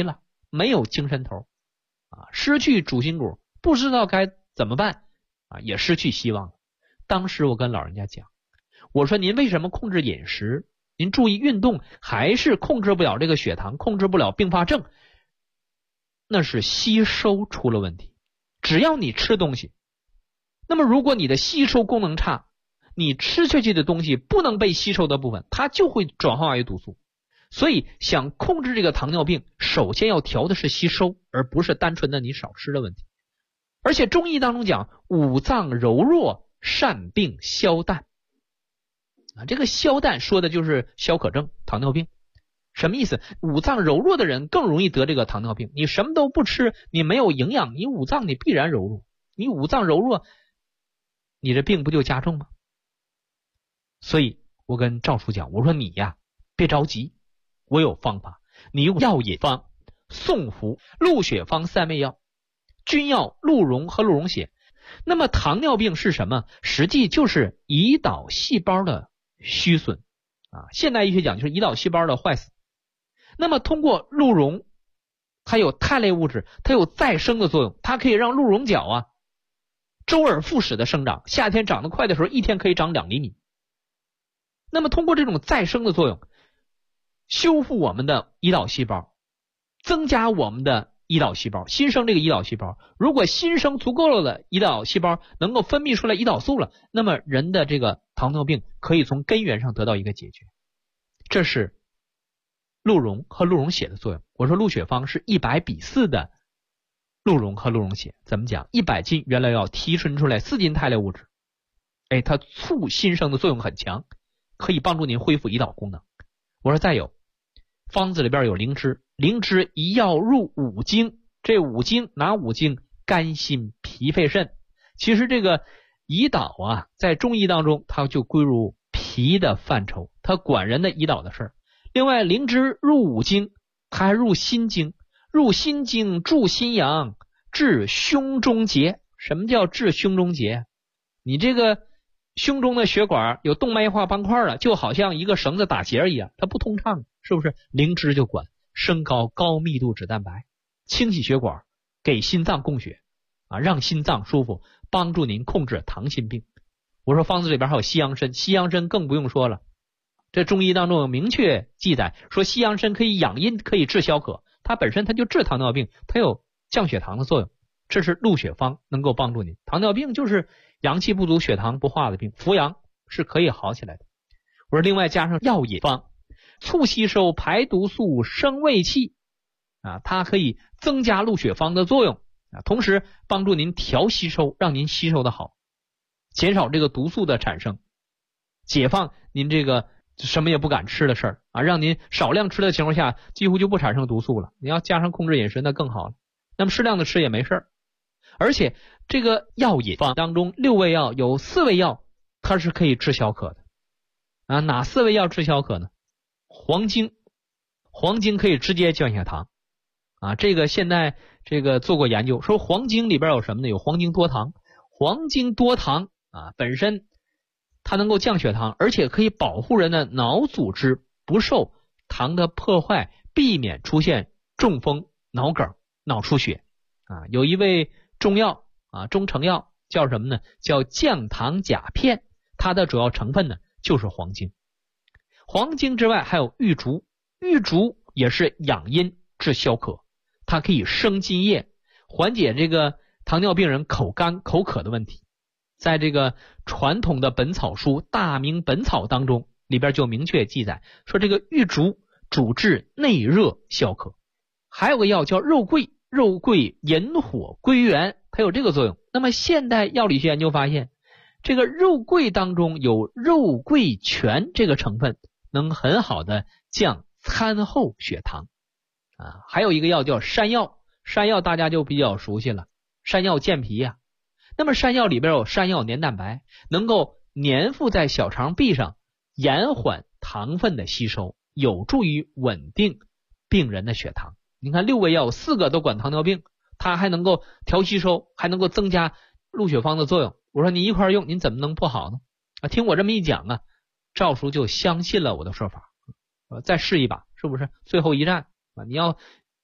没有精神头失去主心骨，不知道该怎么办也失去希望了。当时我跟老人家讲，我说您为什么控制饮食，您注意运动，还是控制不了这个血糖，控制不了并发症？那是吸收出了问题。只要你吃东西，那么如果你的吸收功能差，你吃下去的东西不能被吸收的部分，它就会转化为毒素。所以想控制这个糖尿病，首先要调的是吸收，而不是单纯的你少吃的问题。而且中医当中讲五脏柔弱，善病消淡这个消淡说的就是消渴症，糖尿病。什么意思？五脏柔弱的人更容易得这个糖尿病。你什么都不吃，你没有营养，你五脏你必然柔弱。你五脏柔弱，你这病不就加重吗？所以我跟赵叔讲，我说你呀别着急，我有方法。你用药引方、宋服、鹿血方3味药，君药、鹿茸和鹿茸血。那么糖尿病是什么？实际就是胰岛细胞的虚损现代医学讲就是胰岛细胞的坏死。那么通过鹿茸，它有肽类物质，它有再生的作用，它可以让鹿茸角周而复始的生长，夏天长得快的时候一天可以长2厘米。那么通过这种再生的作用，修复我们的胰岛细胞，增加我们的胰岛细胞，新生这个胰岛细胞。如果新生足够了的胰岛细胞能够分泌出来胰岛素了，那么人的这个糖尿病可以从根源上得到一个解决。这是鹿茸和鹿茸血的作用。我说鹿血方是100:4的鹿茸和鹿茸血。怎么讲？100斤原料药提纯出来4斤肽类物质，它促新生的作用很强，可以帮助您恢复胰岛功能。我说再有，方子里边有灵芝，灵芝一药入5经，这5经哪5经？肝心脾肺肾。其实这个胰岛在中医当中它就归入脾的范畴，它管人的胰岛的事儿。另外灵芝入5经，它还入心经，入心经助心阳，治胸中结。什么叫治胸中结？你这个胸中的血管有动脉化斑块了，就好像一个绳子打结一样，它不通畅，是不是？灵芝就管升高高密度脂蛋白，清洗血管，给心脏供血让心脏舒服，帮助您控制糖心病。我说方子里边还有西洋参，西洋参更不用说了，这中医当中有明确记载说西洋参可以养阴，可以治消渴，它本身它就治糖尿病，它有降血糖的作用。这是鹿血方能够帮助您。糖尿病就是阳气不足血糖不化的病，服阳是可以好起来的。我说另外加上药引方，促吸收排毒素生胃气它可以增加鹿血方的作用同时帮助您调吸收，让您吸收的好，减少这个毒素的产生，解放您这个什么也不敢吃的事儿让您少量吃的情况下几乎就不产生毒素了。你要加上控制饮食那更好了，那么适量的吃也没事儿。而且这个药引方当中6味药有4味药它是可以治消渴的哪4味药治消渴呢？黄精，黄精可以直接降血糖这个现在这个做过研究，说黄精里边有什么呢？有黄精多糖。黄精多糖本身它能够降血糖，而且可以保护人的脑组织不受糖的破坏，避免出现中风、脑梗、脑出血有一味中药中成药叫什么呢？叫降糖钾片，它的主要成分呢就是黄精。黄精之外还有玉竹，玉竹也是养阴治消渴，它可以生津液，缓解这个糖尿病人口干口渴的问题。在这个传统的本草书《大明本草》当中里边就明确记载说，这个玉竹主治内热消渴。还有个药叫肉桂，肉桂引火归元，它有这个作用。那么现代药理学研究发现，这个肉桂当中有肉桂醛这个成分，能很好的降餐后血糖还有一个药叫山药，山药大家就比较熟悉了，山药健脾那么山药里边有山药黏蛋白，能够粘附在小肠壁上，延缓糖分的吸收，有助于稳定病人的血糖。你看6味药4个都管糖尿病，它还能够调吸收，还能够增加鹿血方的作用。我说你一块用，您怎么能不好呢听我这么一讲赵叔就相信了我的说法再试一把，是不是？最后一战你要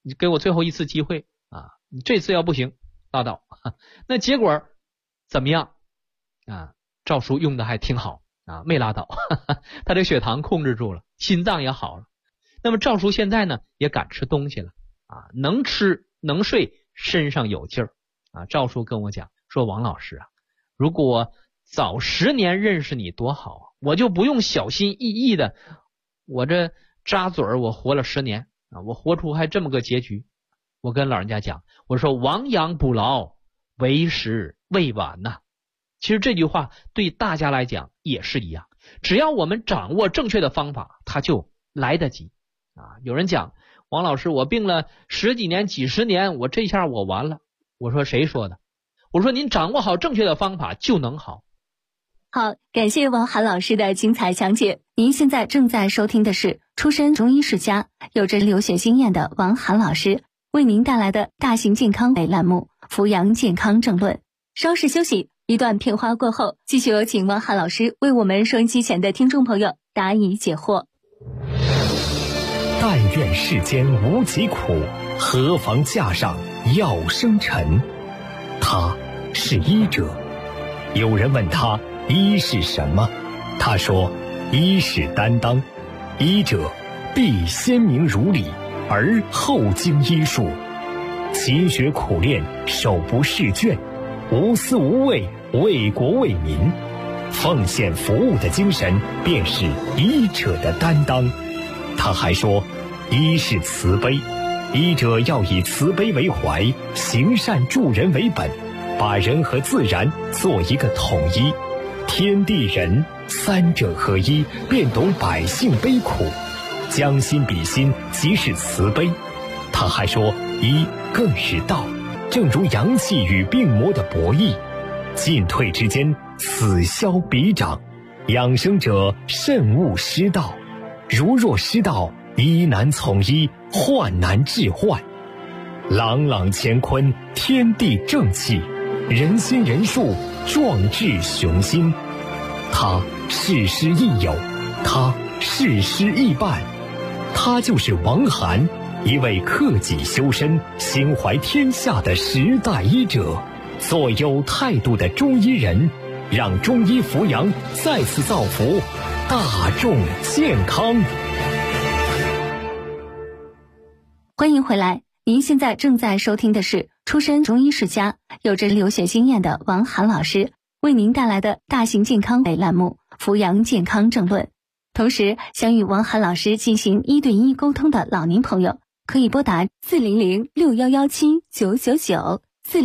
你给我最后一次机会啊，你这次要不行拉倒。那结果怎么样啊？赵叔用的还挺好啊，没拉倒，他这血糖控制住了，心脏也好了。那么赵叔现在呢也敢吃东西了啊，能吃能睡，身上有劲儿啊。赵叔跟我讲说，王老师啊，如果早10年认识你多好啊，我就不用小心翼翼的，我这扎嘴我活了10年啊，我活出还这么个结局。我跟老人家讲，我说亡羊补牢，为时未晚呐。其实这句话对大家来讲也是一样，只要我们掌握正确的方法，它就来得及啊。有人讲，王老师我病了10几年几十年，我这下我完了。我说谁说的？我说您掌握好正确的方法就能好。 好，感谢王涵老师的精彩讲解。您现在正在收听的是出身中医世家、有着留学经验的王涵老师为您带来的大型健康类栏目《扶阳健康正论》。稍事休息，一段片花过后，继续有请王涵老师为我们收音机前的听众朋友答疑解惑。 但愿世间无疾苦，何妨架上药生尘。他是医者。有人问他医是什么，他说医是担当，医者必先明如理，而后经医术，勤学苦练，手不释卷，无私无畏，为国为民，奉献服务的精神便是医者的担当。他还说医是慈悲，医者要以慈悲为怀，行善助人为本，把人和自然做一个统一，天地人三者合一，便懂百姓悲苦，将心比心，即是慈悲。他还说医更是道，正如阳气与病魔的博弈，进退之间此消彼长，养生者慎勿失道，如若失道，医难从医，患难治患。朗朗乾坤，天地正气，人心人术，壮志雄心。他事师亦友，他事师亦伴，他就是王涵，一位克己修身、心怀天下的时代医者，做有态度的中医人，让中医扶阳再次造福大众健康。 欢迎回来，您现在正在收听的是出身中医世家、有着留学经验的王涵老师为您带来的大型健康类栏目《扶阳健康正论》。同时，想与王涵老师进行1对1沟通的老年朋友，可以拨打40061179999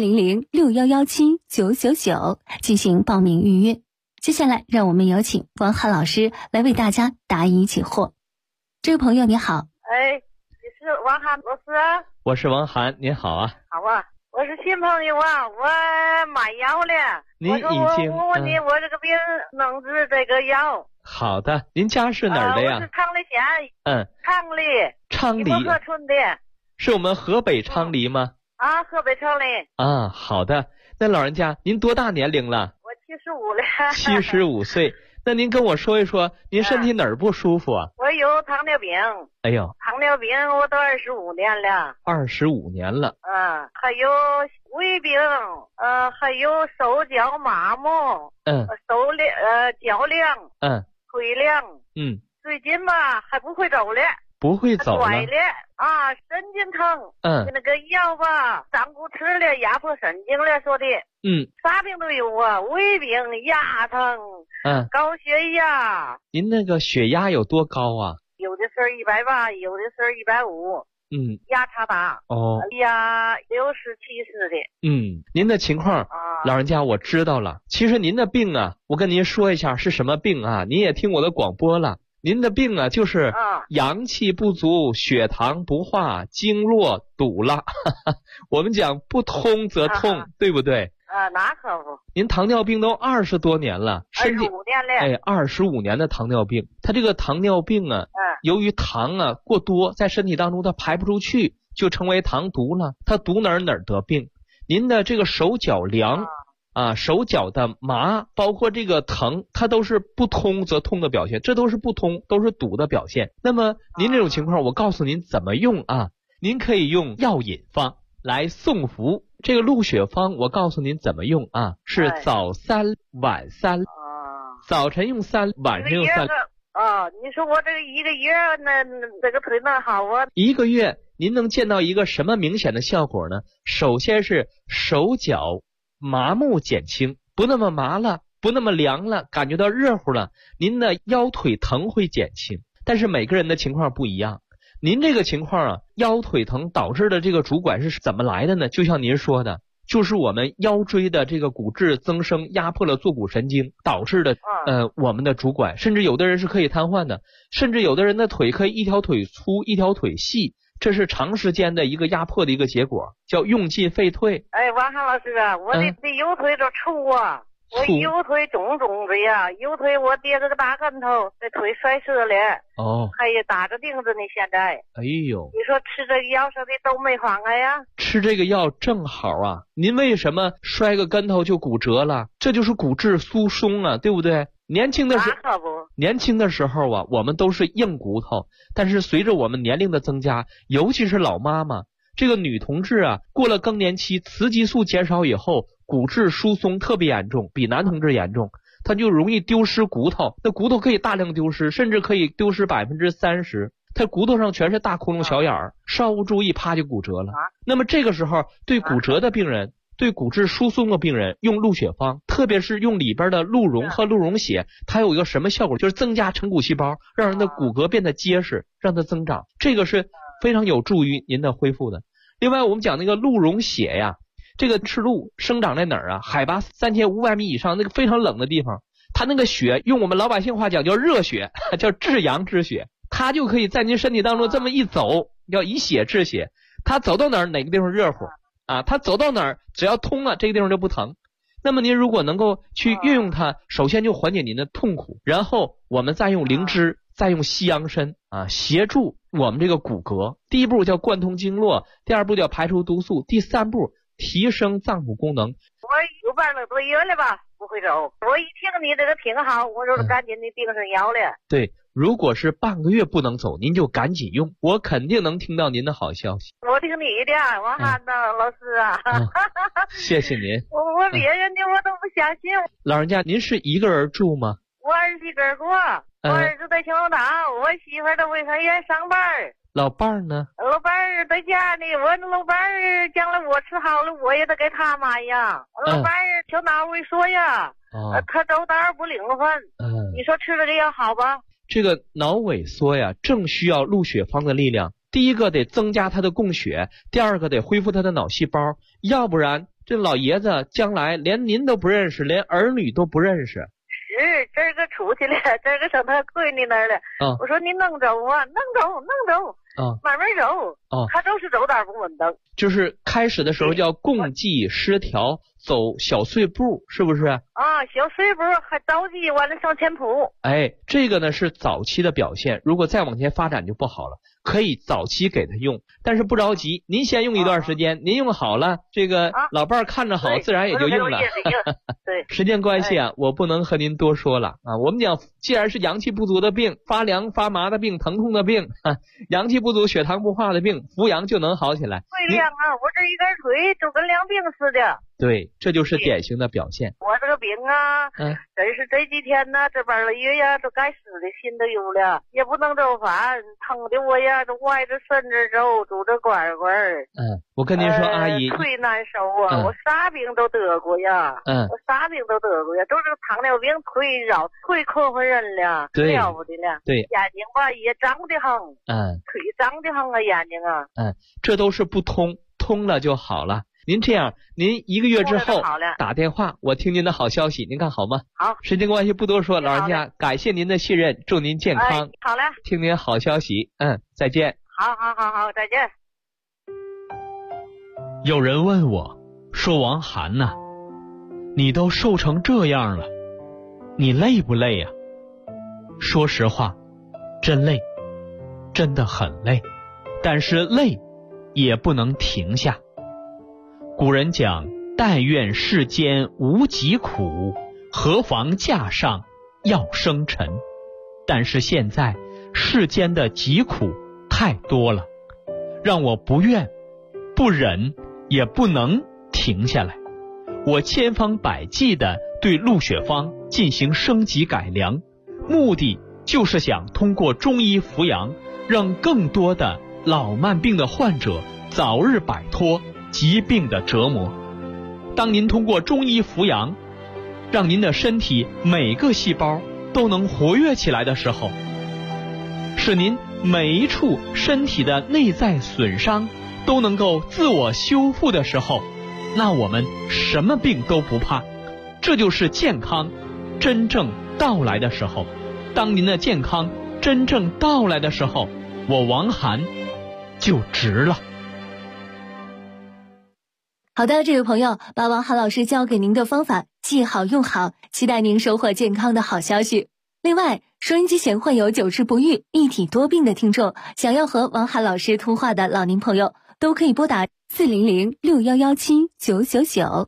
40061179999进行报名预约。接下来，让我们有请王涵老师来为大家答疑解惑。这位朋友你好， 你是王涵老师？ 我是王涵，您好啊。 好啊，我是新朋友啊，我买药了。 您已经我问你，我这个病能治这个药？ 好的，您家是哪儿的呀？ 我是昌黎县。 昌黎河村的。 是我们河北昌黎吗？ 啊，河北昌黎。 啊，好的。那老人家，您多大年龄了？ 我75了。 75岁。那您跟我说一说，您身体哪儿不舒服啊？ 我有糖尿病。 哎呦， 糖尿病我都25年了。 25年了。 还有胃病，还有手脚麻木，脚凉，腿凉。最近吧还不会走了。 不会走了。 拐了啊，神经疼。那个药吧，长骨刺了，压迫神经了，说的。啥病都有啊，胃病、牙疼，高血压。 您那个血压有多高啊？ 有的是180，有的是150。压差大。压60、70的。 您的情况，老人家我知道了。其实您的病啊，我跟您说一下是什么病啊？您也听我的广播了。您的病啊，就是阳气不足，血糖不化，经络堵了。我们讲不通则痛，对不对？ 那可不。 您糖尿病都20多年了，25 年了。 25年的糖尿病，他这个糖尿病啊，由于糖啊过多，在身体当中它排不出去，就成为糖毒了。它毒哪儿得病。您的这个手脚凉。手脚的麻，包括这个疼，它都是不通则痛的表现，这都是不通，都是堵的表现。那么您这种情况，我告诉您怎么用啊？ 您可以用药引方来送服。这个鹿血方我告诉您怎么用啊，是早3晚3，早晨用3，晚上用3。 你说我这个1个月那这个腿能好啊 ？1个月您能见到一个什么明显的效果呢？首先是手脚麻木减轻，不那么麻了，不那么凉了，感觉到热乎了，您的腰腿疼会减轻。但是每个人的情况不一样，您这个情况啊，腰腿疼导致的这个主管是怎么来的呢？就像您说的，就是我们腰椎的这个骨质增生压迫了坐骨神经导致的我们的主管，甚至有的人是可以瘫痪的，甚至有的人的腿可以一条腿粗一条腿细，这是长时间的一个压迫的一个结果，叫用进废退。 王汉老师啊，我的右腿都粗啊，我右腿肿的呀，右腿我跌了个大跟头，这腿摔折了。还有打着钉子呢现在。 哎呦， 你说吃这个药说的都没妨碍呀？ 吃这个药正好啊，您为什么摔个跟头就骨折了？这就是骨质疏松啊，对不对？年轻的时候啊，我们都是硬骨头，但是随着我们年龄的增加，尤其是老妈妈，这个女同志啊，过了更年期，雌激素减少以后，骨质疏松特别严重，比男同志严重，她就容易丢失骨头，那骨头可以大量丢失，甚至可以丢失30%，她骨头上全是大窟窿小眼儿，稍无注意啪就骨折了。那么这个时候对骨折的病人，对骨质疏松的病人用鹿血方，特别是用里边的鹿茸和鹿茸血，它有一个什么效果？就是增加成骨细胞，让人的骨骼变得结实，让它增长，这个是非常有助于您的恢复的。另外我们讲那个鹿茸血呀，这个赤鹿生长在哪儿啊？海拔3500米以上那个非常冷的地方，它那个血用我们老百姓话讲叫热血，叫至阳之血，它就可以在您身体当中这么一走，叫以血治血，它走到哪儿哪个地方热乎啊，它走到哪儿只要通了，这个地方就不疼。那么您如果能够去运用它，首先就缓解您的痛苦，然后我们再用灵芝，再用西洋参啊，协助我们这个骨骼。第一步叫贯通经络，第二步叫排除毒素，第三步提升脏腑功能。 我有半个多月了吧，不会走。我一听你这个挺好，我就赶紧的盯上药了。 对，如果是半个月不能走，您就赶紧用，我肯定能听到您的好消息。 我听你的，王汉呢，老师啊。 谢谢您。 我别人的我都不相信。 老人家，您是一个人住吗？ 我儿子一个人过，我儿子在青岛，我媳妇在卫生院上班。 老伴儿呢？ 老伴儿在家呢。我老伴儿将来我吃好了，我也得给他妈呀。老伴儿小脑萎缩呀，他走道不灵魂。你说吃了这药好吧？ 这个脑萎缩呀，正需要鹿血方的力量。第一个得增加他的供血，第二个得恢复他的脑细胞，要不然这老爷子将来连您都不认识，连儿女都不认识。 这个出去了，这个上他闺女那儿了。我说你能走啊？能走。慢慢走。他就是走道不稳当。 就是开始的时候叫共济失调，走小碎步，是不是？ 小碎步还着急，完了向前扑。 这个呢是早期的表现，如果再往前发展就不好了。可以早期给他用，但是不着急，您先用一段时间，您用好了，这个老伴儿看着好，自然也就用了。 对， 时间关系啊，我不能和您多说了啊。我们讲，既然是阳气不足的病，发凉发麻的病，疼痛的病，阳气不足、血糖不化的病，服阳就能好起来。 会凉啊，我这一根腿就跟凉病似的。 对，这就是典型的表现。 我这个病啊，真是这几天呢，这半个月呀，都该死的心都有了，也不能做饭，疼的我呀，都歪着身子走，拄着拐棍儿。 我跟您说，阿姨， 腿难受啊，我啥病都得过呀，我啥病都得过呀，都是糖尿病、腿绕、腿磕坏人了，了不得了。对，眼睛吧也长得很，腿长得很啊，眼睛啊， 这都是不通，通了就好了。您这样，您1个月之后打电话，我听您的好消息，您看好吗？ 好。 时间关系不多说，老人家感谢您的信任，祝您健康。 好嘞。 听您好消息，再见。 好，再见。 有人问我说：“王涵呐，你都瘦成这样了，你累不累呀？”说实话，真累，真的很累，但是累也不能停下。古人讲，但愿世间无疾苦，何妨架上要生尘。但是现在世间的疾苦太多了， 让我不愿、不忍，也不能停下来。我千方百计地对鹿血方进行升级改良，目的就是想通过中医扶阳，让更多的老慢病的患者早日摆脱疾病的折磨。当您通过中医扶阳，让您的身体每个细胞都能活跃起来的时候，使您每一处身体的内在损伤都能够自我修复的时候，那我们什么病都不怕。这就是健康真正到来的时候。当您的健康真正到来的时候，我王涵就值了。 好的，这位朋友，把王涵老师教给您的方法记好用好，期待您收获健康的好消息。另外，收音机前患有久治不愈、一体多病的听众，想要和王涵老师通话的老年朋友，都可以拨打400-6117-999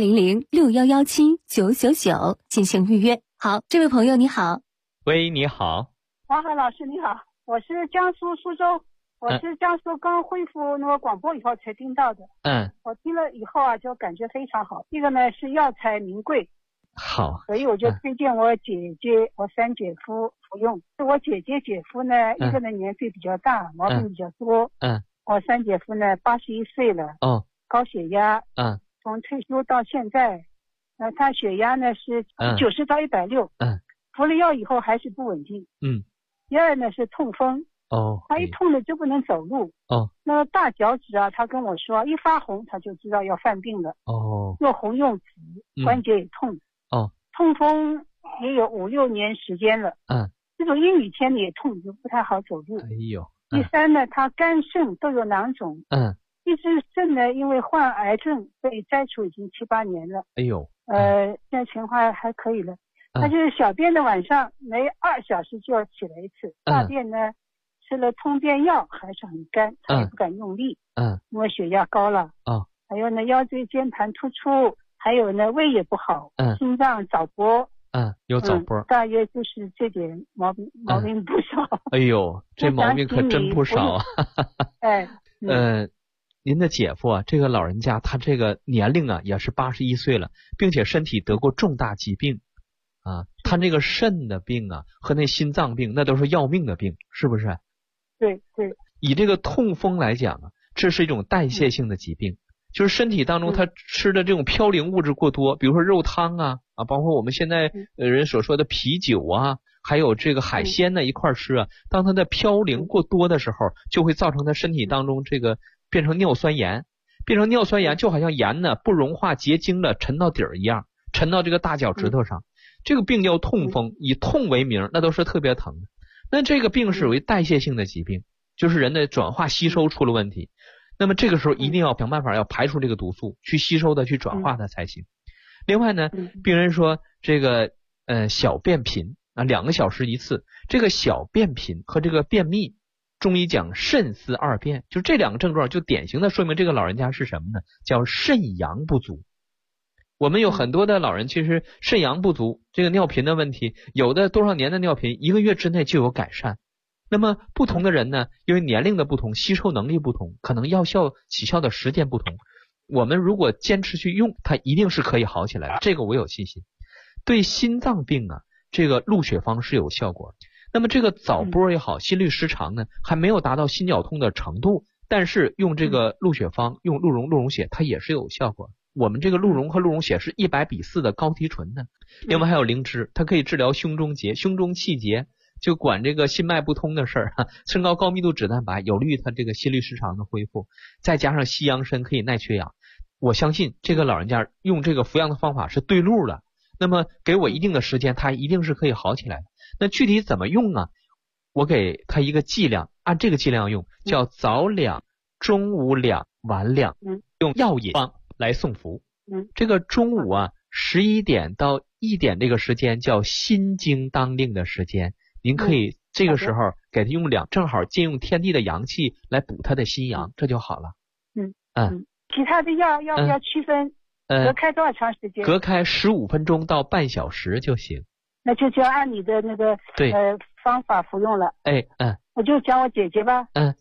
400-6117-999进行预约。好，这位朋友你好。 喂，你好。 王涵老师你好，我是江苏苏州。我是江苏刚恢复那个广播以后才听到的。我听了以后啊，就感觉非常好。这个呢是药材名贵， 好， 所以我就推荐我姐姐、我三姐夫服用。我姐姐姐夫呢，一个呢年岁比较大，毛病比较多。我三姐夫呢81岁了，高血压。从退休到现在，他血压呢是90到160。服了药以后还是不稳定。第二呢是痛风。他一痛了就不能走路。那个大脚趾啊，他跟我说一发红他就知道要犯病了。又红又紫，关节也痛。痛风也有5-6年时间了。这种阴雨天也痛，就不太好走路。第三呢，他肝肾都有囊肿。一只肾呢，因为患癌症被摘除已经7-8年了。现在情况还可以了。他就是小便的晚上每2小时就要起来一次，大便呢吃了通便药还是很干，他也不敢用力。因为血压高了。还有呢腰椎间盘突出，还有呢胃也不好。心脏早搏。 有早搏。 大约就是这点毛病不少。 这毛病可真不少。您的姐夫啊，这个老人家他这个年龄啊也是81岁了，并且身体得过重大疾病。他那个肾的病啊和那心脏病那都是要命的病，是不是？ 对。 以这个痛风来讲啊，这是一种代谢性的疾病，就是身体当中他吃的这种嘌呤物质过多，比如说肉汤啊，包括我们现在人所说的啤酒啊，还有这个海鲜呢一块吃啊，当它的嘌呤过多的时候，就会造成他身体当中这个变成尿酸盐，就好像盐呢不融化结晶了，沉到底儿一样，沉到这个大脚趾头上。这个病叫痛风，以痛为名，那都是特别疼的。那这个病是属于代谢性的疾病，就是人的转化吸收出了问题。那么这个时候一定要想办法要排除这个毒素，去吸收它，去转化它才行。另外呢，病人说这个小便频2个小时一次，这个小便频和这个便秘，中医讲肾丝二便，就这2个症状就典型的说明这个老人家是什么呢？叫肾阳不足。我们有很多的老人其实肾阳不足，这个尿频的问题，有的多少年的尿频1个月之内就有改善。那么不同的人呢，因为年龄的不同，吸收能力不同，可能药效起效的时间不同，我们如果坚持去用，它一定是可以好起来的，这个我有信心。对心脏病啊，这个鹿血方是有效果。那么这个早搏也好，心律失常呢还没有达到心绞痛的程度，但是用这个鹿血方，用鹿茸血它也是有效果。我们这个鹿茸和鹿茸血是100:4的高提纯的。另外还有灵芝，它可以治疗胸中结、胸中气结，就管这个心脉不通的事儿，升高高密度脂蛋白，有利于它这个心律失常的恢复。再加上西洋参可以耐缺氧，我相信这个老人家用这个服药的方法是对路的。那么给我一定的时间，他一定是可以好起来的。那具体怎么用啊？我给他一个剂量，按这个剂量用，叫早2、中午2、晚2，用药引方来送服。这个中午啊11点到1点这个时间叫心经当令的时间，您可以这个时候给他用2，正好借用天地的阳气来补他的心阳，这就好了。 其他的药要不要区分？隔开多少长时间？ 隔开15分钟到半小时就行。 那就要按你的那个方法服用了。 我就讲我姐姐吧。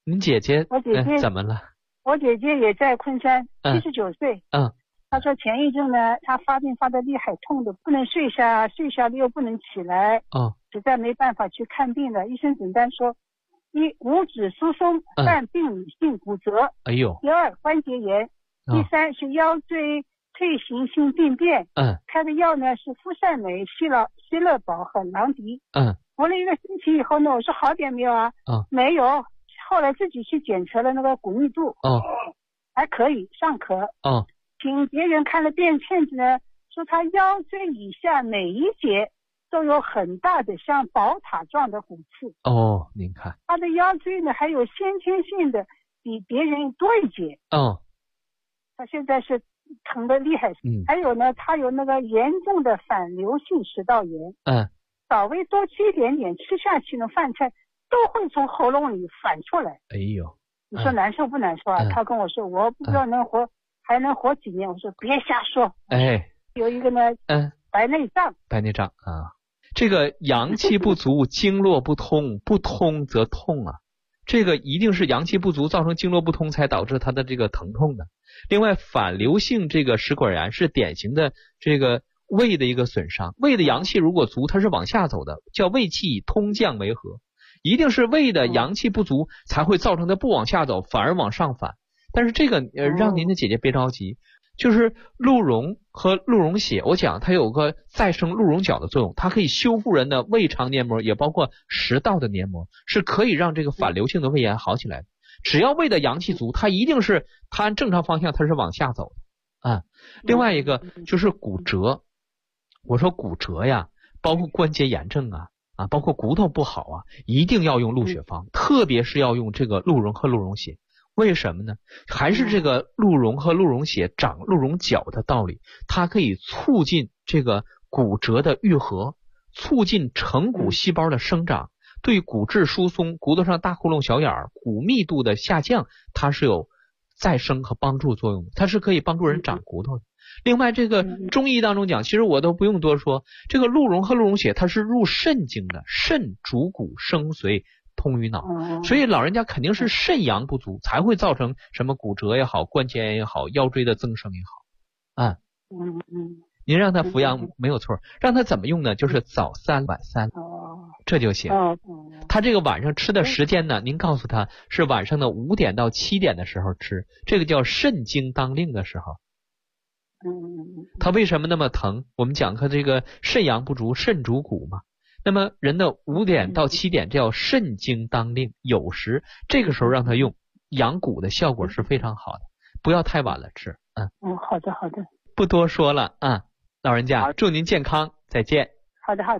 您姐姐， 我姐姐怎么了？ 我姐姐也在昆山，79岁。她说前一阵呢，她发病发得厉害，痛的不能睡下了又不能起来。实在没办法去看病了。医生诊断说，一五指疏松，伴病理性骨折。第二关节炎。第三是腰椎退行性病变。开的药呢是呋善美、希乐宝和朗迪。服了1个星期以后呢，我说好点没有啊？没有。后来自己去检测了那个骨密度。还可以，尚可。请别人看了便片子呢，说他腰椎以下每一节都有很大的像宝塔状的骨刺。 您看他的腰椎呢还有先天性的比别人多一节。他现在是疼得厉害。还有呢，他有那个严重的反流性食道炎。稍微多吃一点点，吃下去的饭菜都会从喉咙里反出来。你说难受不难受啊？他跟我说，我不知道还能活几年。我说别瞎说。有一个呢，白内障啊，这个阳气不足，经络不通，不通则痛啊。这个一定是阳气不足造成经络不通才导致他的这个疼痛的。另外，反流性这个食管炎是典型的这个胃的一个损伤。胃的阳气如果足，它是往下走的，叫胃气以通降为和。一定是胃的阳气不足才会造成它不往下走，反而往上反。但是这个让您的姐姐别着急，就是鹿茸和鹿茸血，我讲它有个再生鹿茸角的作用，它可以修复人的胃肠黏膜，也包括食道的黏膜，是可以让这个反流性的胃炎好起来的。只要胃的阳气足，它一定是它按正常方向它是往下走的。另外一个就是骨折，我说骨折呀，包括关节炎症包括骨头不好一定要用鹿血方，特别是要用这个鹿茸和鹿茸血。为什么呢？还是这个鹿茸和鹿茸血长鹿茸角的道理，它可以促进这个骨折的愈合，促进成骨细胞的生长，对骨质疏松、骨头上大窟窿小眼儿、骨密度的下降，它是有再生和帮助作用的，它是可以帮助人长骨头的。另外，这个中医当中讲，其实我都不用多说，这个鹿茸和鹿茸血它是入肾经的，肾主骨生髓通于脑，所以老人家肯定是肾阳不足才会造成什么骨折也好，关节炎也好，腰椎的增生也好。您让他服药没有错，让他怎么用呢？就是早3晚3，这就行。他这个晚上吃的时间呢，您告诉他是晚上的5点到7点的时候吃，这个叫肾经当令的时候。他为什么那么疼？我们讲他这个肾阳不足，肾主骨嘛。那么人的5点到7点叫肾经当令，有时这个时候让他用，养骨的效果是非常好的，不要太晚了吃。 好的， 不多说了老人家祝您健康，再见。 好的。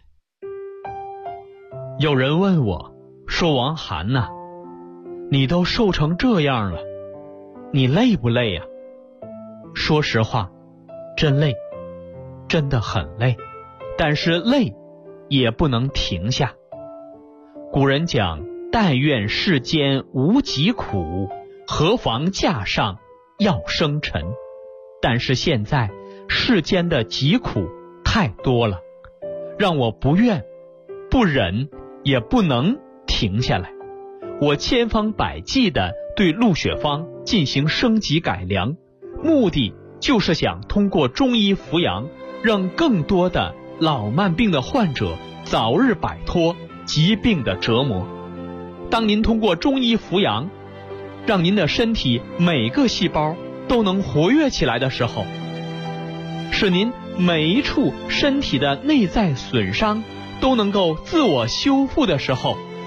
有人问我说，王涵你都瘦成这样了，你累不累呀？说实话，真累，真的很累，但是累也不能停下。古人讲，但愿世间无疾苦，何妨架上要生尘。但是现在世间的疾苦太多了，让我不愿不忍也不能停下来。我千方百计的对鹿血方进行升级改良，目的就是想通过中医扶阳，让更多的老慢病的患者早日摆脱疾病的折磨。当您通过中医扶阳，让您的身体每个细胞都能活跃起来的时候，使您每一处身体的内在损伤都能够自我修复的时候，